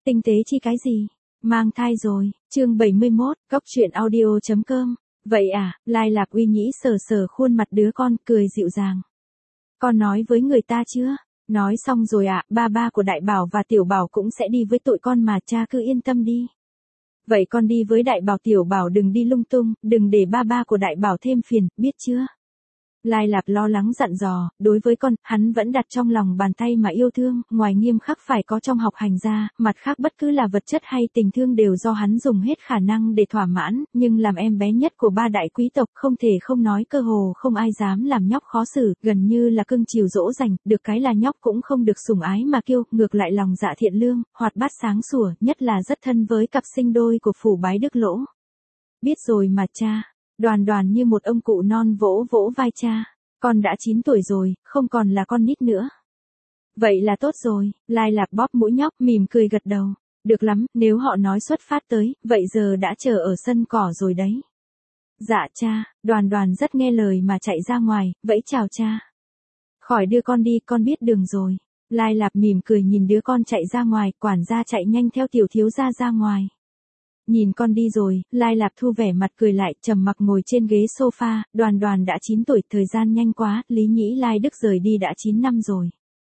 Tinh tế chi cái gì? Mang thai rồi, chương 71, Cóc truyện audio.com. Vậy à, Lai Lạp Uy Nhĩ sờ sờ khuôn mặt đứa con, cười dịu dàng. Con nói với người ta chưa? Nói xong rồi ạ, ba của Đại Bảo và Tiểu Bảo cũng sẽ đi với tụi con mà, cha cứ yên tâm đi. Vậy con đi với Đại Bảo, Tiểu Bảo đừng đi lung tung, đừng để ba của Đại Bảo thêm phiền, biết chưa? Lai Lạp lo lắng dặn dò, đối với con, hắn vẫn đặt trong lòng bàn tay mà yêu thương, ngoài nghiêm khắc phải có trong học hành ra, mặt khác bất cứ là vật chất hay tình thương đều do hắn dùng hết khả năng để thỏa mãn, nhưng làm em bé nhất của ba đại quý tộc không thể không nói, cơ hồ không ai dám làm nhóc khó xử, gần như là cưng chiều dỗ dành, được cái là nhóc cũng không được sủng ái mà kiêu, ngược lại lòng dạ thiện lương, hoạt bát sáng sủa, nhất là rất thân với cặp sinh đôi của phủ bái Đức Lỗ. Biết rồi mà cha. Đoàn Đoàn như một ông cụ non vỗ vỗ vai cha. Con đã 9 tuổi rồi, không còn là con nít nữa. Vậy là tốt rồi, Lai Lạp bóp mũi nhóc, mỉm cười gật đầu. Được lắm, nếu họ nói xuất phát tới, vậy giờ đã chờ ở sân cỏ rồi đấy. Dạ cha, Đoàn Đoàn rất nghe lời mà chạy ra ngoài, vẫy chào cha. Khỏi đưa con đi, con biết đường rồi. Lai Lạp mỉm cười nhìn đứa con chạy ra ngoài, quản gia chạy nhanh theo tiểu thiếu gia ra ngoài. Nhìn con đi rồi, Lai Lạp thu vẻ mặt cười lại, trầm mặc ngồi trên ghế sofa, Đoàn Đoàn đã 9 tuổi, thời gian nhanh quá, Lý Nhĩ Lai Đức rời đi đã 9 năm rồi.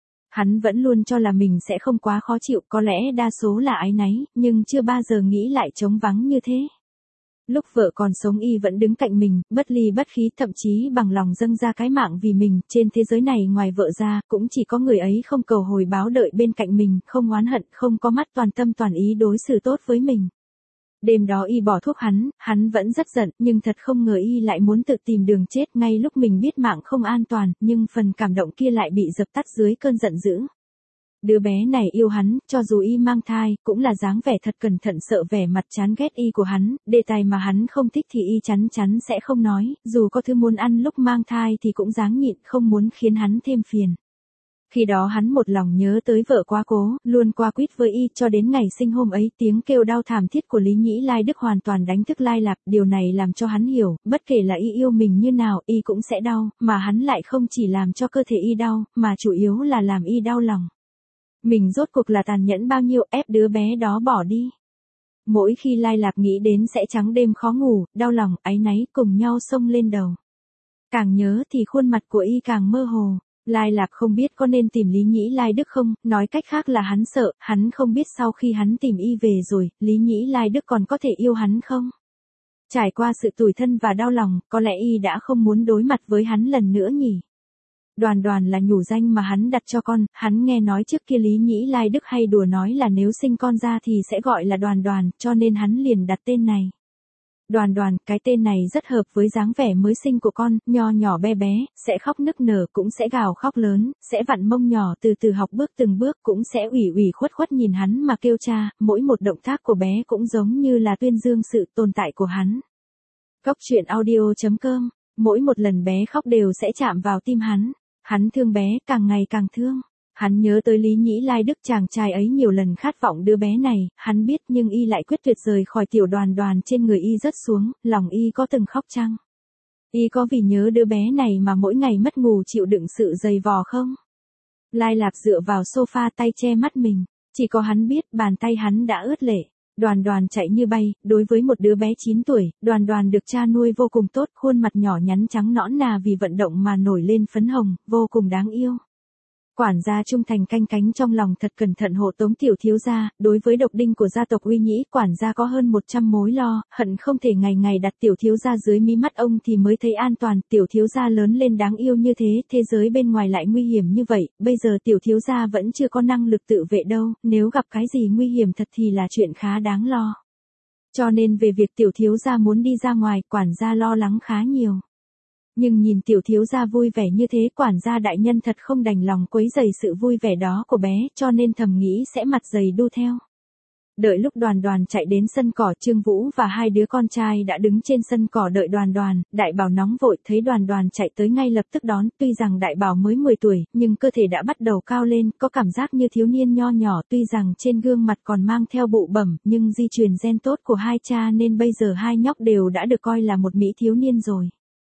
Hắn vẫn luôn cho là mình sẽ không quá khó chịu, có lẽ đa số là áy náy, nhưng chưa bao giờ nghĩ lại trống vắng như thế. Lúc vợ còn sống y vẫn đứng cạnh mình, bất ly bất khí, thậm chí bằng lòng dâng ra cái mạng vì mình, trên thế giới này ngoài vợ ra, cũng chỉ có người ấy không cầu hồi báo đợi bên cạnh mình, không oán hận, không có mắt, toàn tâm toàn ý đối xử tốt với mình. Đêm đó y bỏ thuốc hắn vẫn rất giận, nhưng thật không ngờ y lại muốn tự tìm đường chết ngay lúc mình biết mạng không an toàn, nhưng phần cảm động kia lại bị dập tắt dưới cơn giận dữ. Đứa bé này yêu hắn, cho dù y mang thai, cũng là dáng vẻ thật cẩn thận, sợ vẻ mặt chán ghét y của hắn, đề tài mà hắn không thích thì y chắn sẽ không nói, dù có thứ muốn ăn lúc mang thai thì cũng dáng nhịn, không muốn khiến hắn thêm phiền. Khi đó hắn một lòng nhớ tới vợ quá cố, luôn qua quýt với y, cho đến ngày sinh hôm ấy, tiếng kêu đau thảm thiết của Lý Nhĩ Lai Đức hoàn toàn đánh thức Lai Lạp, điều này làm cho hắn hiểu, bất kể là y yêu mình như nào, y cũng sẽ đau, mà hắn lại không chỉ làm cho cơ thể y đau, mà chủ yếu là làm y đau lòng. Mình rốt cuộc là tàn nhẫn bao nhiêu, ép đứa bé đó bỏ đi. Mỗi khi Lai Lạp nghĩ đến sẽ trắng đêm khó ngủ, đau lòng, áy náy cùng nhau xông lên đầu. Càng nhớ thì khuôn mặt của y càng mơ hồ. Lai Lạp không biết có nên tìm Lý Nhĩ Lai Đức không, nói cách khác là hắn sợ, hắn không biết sau khi hắn tìm y về rồi, Lý Nhĩ Lai Đức còn có thể yêu hắn không? Trải qua sự tủi thân và đau lòng, có lẽ y đã không muốn đối mặt với hắn lần nữa nhỉ? Đoàn Đoàn là nhủ danh mà hắn đặt cho con, hắn nghe nói trước kia Lý Nhĩ Lai Đức hay đùa nói là nếu sinh con ra thì sẽ gọi là Đoàn Đoàn, cho nên hắn liền đặt tên này. Đoàn Đoàn, cái tên này rất hợp với dáng vẻ mới sinh của con, nho nhỏ bé bé, sẽ khóc nức nở, cũng sẽ gào khóc lớn, sẽ vặn mông nhỏ từ từ học bước từng bước, cũng sẽ ủy khuất nhìn hắn mà kêu cha, mỗi một động tác của bé cũng giống như là tuyên dương sự tồn tại của hắn. Cóc truyện audio.com, mỗi một lần bé khóc đều sẽ chạm vào tim hắn thương bé, càng ngày càng thương. Hắn nhớ tới Lý Nhĩ Lai Đức, chàng trai ấy nhiều lần khát vọng đứa bé này, hắn biết, nhưng y lại quyết tuyệt rời khỏi tiểu Đoàn Đoàn, trên người y rớt xuống, lòng y có từng khóc chăng? Y có vì nhớ đứa bé này mà mỗi ngày mất ngủ chịu đựng sự dày vò không? Lai Lạp dựa vào sofa, tay che mắt mình, chỉ có hắn biết, bàn tay hắn đã ướt lệ. Đoàn Đoàn chạy như bay, đối với một đứa bé 9 tuổi, Đoàn Đoàn được cha nuôi vô cùng tốt, khuôn mặt nhỏ nhắn trắng nõn nà vì vận động mà nổi lên phấn hồng, vô cùng đáng yêu. Quản gia trung thành canh cánh trong lòng, thật cẩn thận hộ tống tiểu thiếu gia, đối với độc đinh của gia tộc Uy Nhĩ, quản gia có hơn 100 mối lo, hận không thể ngày ngày đặt tiểu thiếu gia dưới mí mắt ông thì mới thấy an toàn, tiểu thiếu gia lớn lên đáng yêu như thế, thế giới bên ngoài lại nguy hiểm như vậy, bây giờ tiểu thiếu gia vẫn chưa có năng lực tự vệ đâu, nếu gặp cái gì nguy hiểm thật thì là chuyện khá đáng lo. Cho nên về việc tiểu thiếu gia muốn đi ra ngoài, quản gia lo lắng khá nhiều. Nhưng nhìn tiểu thiếu gia vui vẻ như thế, quản gia đại nhân thật không đành lòng quấy rầy sự vui vẻ đó của bé, cho nên thầm nghĩ sẽ mặt dày đu theo. Đợi lúc Đoàn Đoàn chạy đến sân cỏ, Trương Vũ và hai đứa con trai đã đứng trên sân cỏ đợi Đoàn Đoàn, Đại Bảo nóng vội thấy Đoàn Đoàn chạy tới ngay lập tức đón, tuy rằng Đại Bảo mới 10 tuổi, nhưng cơ thể đã bắt đầu cao lên, có cảm giác như thiếu niên nho nhỏ, tuy rằng trên gương mặt còn mang theo bụ bẩm, nhưng di truyền gen tốt của hai cha nên bây giờ hai nhóc đều đã được coi là một mỹ thiếu niên rồi.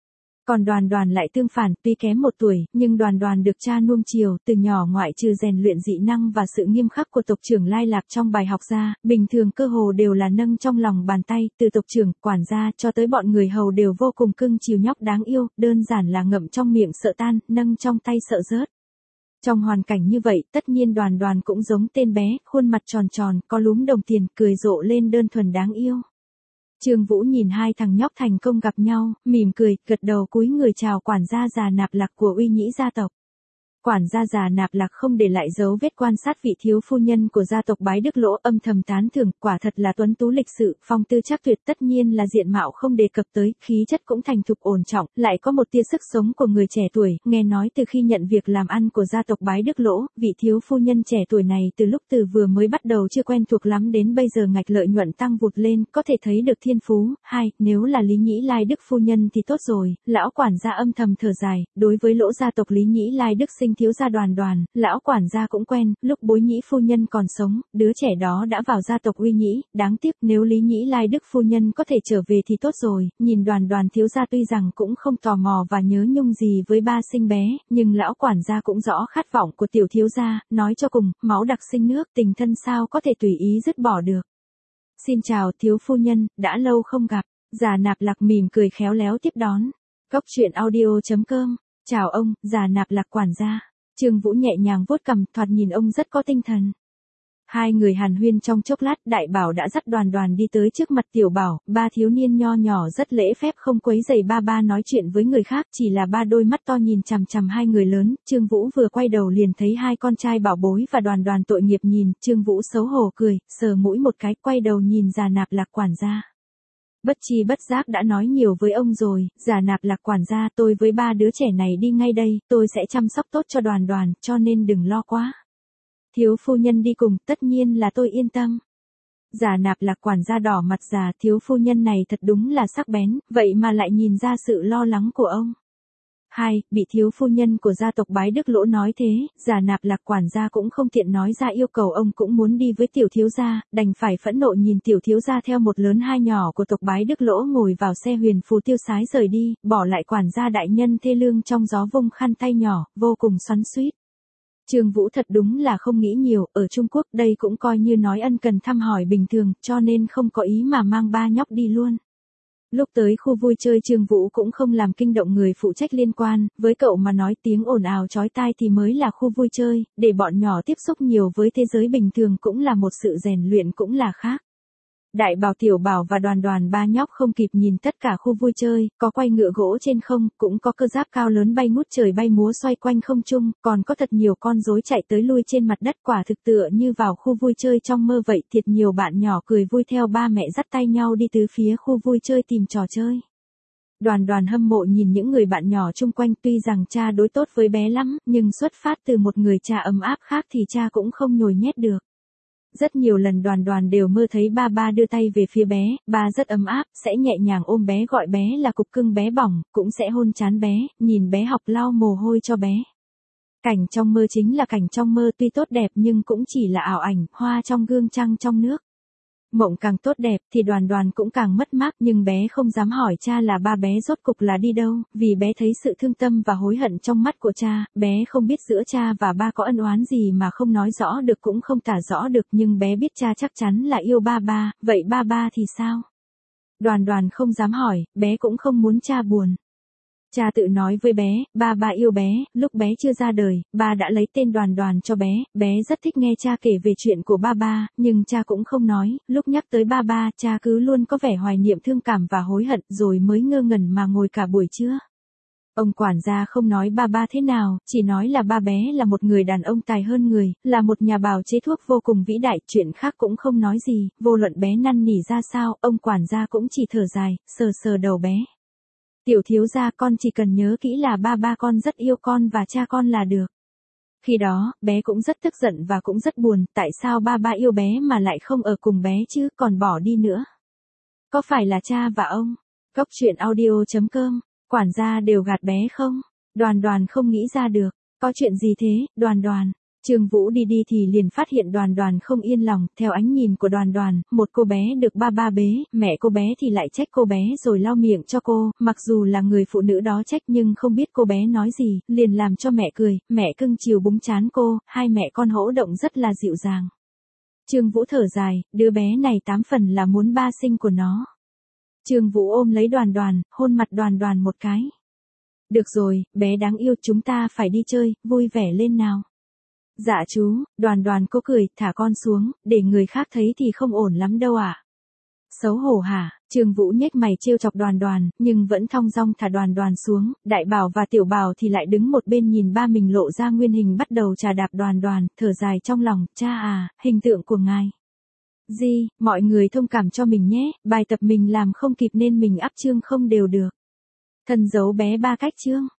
Còn Đoàn Đoàn lại tương phản, tuy kém 1 tuổi, nhưng Đoàn Đoàn được cha nuông chiều, từ nhỏ ngoại trừ rèn luyện dị năng và sự nghiêm khắc của tộc trưởng Lai Lạc trong bài học ra, bình thường cơ hồ đều là nâng trong lòng bàn tay, từ tộc trưởng, quản gia cho tới bọn người hầu đều vô cùng cưng chiều nhóc đáng yêu, đơn giản là ngậm trong miệng sợ tan, nâng trong tay sợ rớt. Trong hoàn cảnh như vậy, tất nhiên Đoàn Đoàn cũng giống tên bé, khuôn mặt tròn tròn, có lúm đồng tiền, cười rộ lên đơn thuần đáng yêu. Trương Vũ nhìn hai thằng nhóc thành công gặp nhau, mỉm cười, gật đầu cúi người chào quản gia già Nạp Lạc của Uy Nhĩ gia tộc. Quản gia già Nạp Lạc không để lại dấu vết quan sát vị thiếu phu nhân của gia tộc Bái Đức Lỗ, âm thầm tán thưởng, quả thật là tuấn tú lịch sự, phong tư trác tuyệt, tất nhiên là diện mạo không đề cập tới, khí chất cũng thành thục ổn trọng, lại có một tia sức sống của người trẻ tuổi, nghe nói từ khi nhận việc làm ăn của gia tộc Bái Đức Lỗ, vị thiếu phu nhân trẻ tuổi này từ lúc từ vừa mới bắt đầu chưa quen thuộc lắm đến bây giờ ngạch lợi nhuận tăng vụt lên, có thể thấy được thiên phú. Nếu là Lý Nhĩ Lai Đức phu nhân thì tốt rồi, lão quản gia âm thầm thở dài, đối với Lỗ gia tộc Lý Nhĩ Lai Đức sinh thiếu gia Đoàn Đoàn, lão quản gia cũng quen, lúc Bối Nhĩ phu nhân còn sống, đứa trẻ đó đã vào gia tộc Uy Nhĩ, đáng tiếc nếu Lý Nhĩ Lai Đức phu nhân có thể trở về thì tốt rồi, nhìn Đoàn Đoàn thiếu gia tuy rằng cũng không tò mò và nhớ nhung gì với ba sinh bé, nhưng lão quản gia cũng rõ khát vọng của tiểu thiếu gia, nói cho cùng, máu đặc sinh nước, tình thân sao có thể tùy ý dứt bỏ được. Xin chào thiếu phu nhân, đã lâu không gặp, già Nạp Lạc mỉm cười khéo léo tiếp đón. Cốc truyện audio.com, chào ông, già Nạp Lạc quản gia. Trương Vũ nhẹ nhàng vuốt cằm, thoạt nhìn ông rất có tinh thần. Hai người hàn huyên trong chốc lát, Đại Bảo đã dắt Đoàn Đoàn đi tới trước mặt Tiểu Bảo, ba thiếu niên nho nhỏ rất lễ phép không quấy rầy ba nói chuyện với người khác, chỉ là ba đôi mắt to nhìn chằm chằm hai người lớn. Trương Vũ vừa quay đầu liền thấy hai con trai Bảo Bối và Đoàn Đoàn tội nghiệp nhìn, Trương Vũ xấu hổ cười, sờ mũi một cái, quay đầu nhìn già Nạp Lạc quản gia. Bất chi bất giác đã nói nhiều với ông rồi, già Nạp Lạc quản gia, tôi với ba đứa trẻ này đi ngay đây, tôi sẽ chăm sóc tốt cho Đoàn Đoàn, cho nên đừng lo quá. Thiếu phu nhân đi cùng, tất nhiên là tôi yên tâm. Già Nạp Lạc quản gia đỏ mặt, già thiếu phu nhân này thật đúng là sắc bén, vậy mà lại nhìn ra sự lo lắng của ông. Bị thiếu phu nhân của gia tộc Bái Đức Lỗ nói thế, già Nạp Lạc quản gia cũng không tiện nói ra yêu cầu, ông cũng muốn đi với tiểu thiếu gia, đành phải phẫn nộ nhìn tiểu thiếu gia theo một lớn hai nhỏ của tộc Bái Đức Lỗ ngồi vào xe huyền phù tiêu sái rời đi, bỏ lại quản gia đại nhân thê lương trong gió vung khăn tay nhỏ, vô cùng xoắn xuýt. Trương Vũ thật đúng là không nghĩ nhiều, ở Trung Quốc đây cũng coi như nói ân cần thăm hỏi bình thường, cho nên không có ý mà mang ba nhóc đi luôn. Lúc tới khu vui chơi Trương Vũ cũng không làm kinh động người phụ trách liên quan, với cậu mà nói tiếng ồn ào chói tai thì mới là khu vui chơi, để bọn nhỏ tiếp xúc nhiều với thế giới bình thường cũng là một sự rèn luyện cũng là khác. Đại Bảo, Tiểu Bảo và Đoàn Đoàn ba nhóc không kịp nhìn tất cả khu vui chơi, có quay ngựa gỗ trên không, cũng có cơ giáp cao lớn bay ngút trời bay múa xoay quanh không trung, còn có thật nhiều con rối chạy tới lui trên mặt đất, quả thực tựa như vào khu vui chơi trong mơ vậy. Thiệt nhiều bạn nhỏ cười vui theo ba mẹ dắt tay nhau đi từ phía khu vui chơi tìm trò chơi. Đoàn Đoàn hâm mộ nhìn những người bạn nhỏ chung quanh, tuy rằng cha đối tốt với bé lắm, nhưng xuất phát từ một người cha ấm áp khác thì cha cũng không nhồi nhét được. Rất nhiều lần Đoàn Đoàn đều mơ thấy ba đưa tay về phía bé, ba rất ấm áp, sẽ nhẹ nhàng ôm bé gọi bé là cục cưng bé bỏng, cũng sẽ hôn trán bé, nhìn bé học lau mồ hôi cho bé. Cảnh trong mơ chính là cảnh trong mơ, tuy tốt đẹp nhưng cũng chỉ là ảo ảnh, hoa trong gương trăng trong nước. Mộng càng tốt đẹp thì Đoàn Đoàn cũng càng mất mát, nhưng bé không dám hỏi cha là ba bé rốt cục là đi đâu, vì bé thấy sự thương tâm và hối hận trong mắt của cha, bé không biết giữa cha và ba có ân oán gì mà không nói rõ được cũng không tả rõ được, nhưng bé biết cha chắc chắn là yêu ba, vậy ba thì sao? Đoàn Đoàn không dám hỏi, bé cũng không muốn cha buồn. Cha tự nói với bé, ba yêu bé, lúc bé chưa ra đời, ba đã lấy tên Đoàn Đoàn cho bé rất thích nghe cha kể về chuyện của ba, nhưng cha cũng không nói, lúc nhắc tới ba, cha cứ luôn có vẻ hoài niệm thương cảm và hối hận, rồi mới ngơ ngẩn mà ngồi cả buổi trưa. Ông quản gia không nói ba thế nào, chỉ nói là ba bé là một người đàn ông tài hơn người, là một nhà bào chế thuốc vô cùng vĩ đại, chuyện khác cũng không nói gì, vô luận bé năn nỉ ra sao, ông quản gia cũng chỉ thở dài, sờ đầu bé. Tiểu thiếu gia, con chỉ cần nhớ kỹ là ba con rất yêu con và cha con là được. Khi đó, bé cũng rất tức giận và cũng rất buồn, tại sao ba yêu bé mà lại không ở cùng bé chứ, còn bỏ đi nữa. Có phải là cha và ông? Cốc truyện audio.com, quản gia đều gạt bé không? Đoàn Đoàn không nghĩ ra được, có chuyện gì thế, Đoàn Đoàn? Trương Vũ đi đi thì liền phát hiện Đoàn Đoàn không yên lòng, theo ánh nhìn của Đoàn Đoàn, một cô bé được ba ba bế, mẹ cô bé thì lại trách cô bé rồi lau miệng cho cô, mặc dù là người phụ nữ đó trách nhưng không biết cô bé nói gì, liền làm cho mẹ cười, mẹ cưng chiều búng trán cô, hai mẹ con hỗ động rất là dịu dàng. Trương Vũ thở dài, đứa bé này 8 phần là muốn ba sinh của nó. Trương Vũ ôm lấy Đoàn Đoàn, hôn mặt Đoàn Đoàn một cái. Được rồi, bé đáng yêu, chúng ta phải đi chơi, vui vẻ lên nào. Dạ chú, Đoàn Đoàn cô cười, thả con xuống, để người khác thấy thì không ổn lắm đâu ạ. Xấu hổ hả? Trương Vũ nhếch mày trêu chọc Đoàn Đoàn, nhưng vẫn thong dong thả Đoàn Đoàn xuống, Đại Bảo và Tiểu Bảo thì lại đứng một bên nhìn ba mình lộ ra nguyên hình bắt đầu chà đạp Đoàn Đoàn, thở dài trong lòng, cha à, hình tượng của ngài. Mọi người thông cảm cho mình nhé, bài tập mình làm không kịp nên mình áp chương không đều được. Thân giấu bé ba cách chương.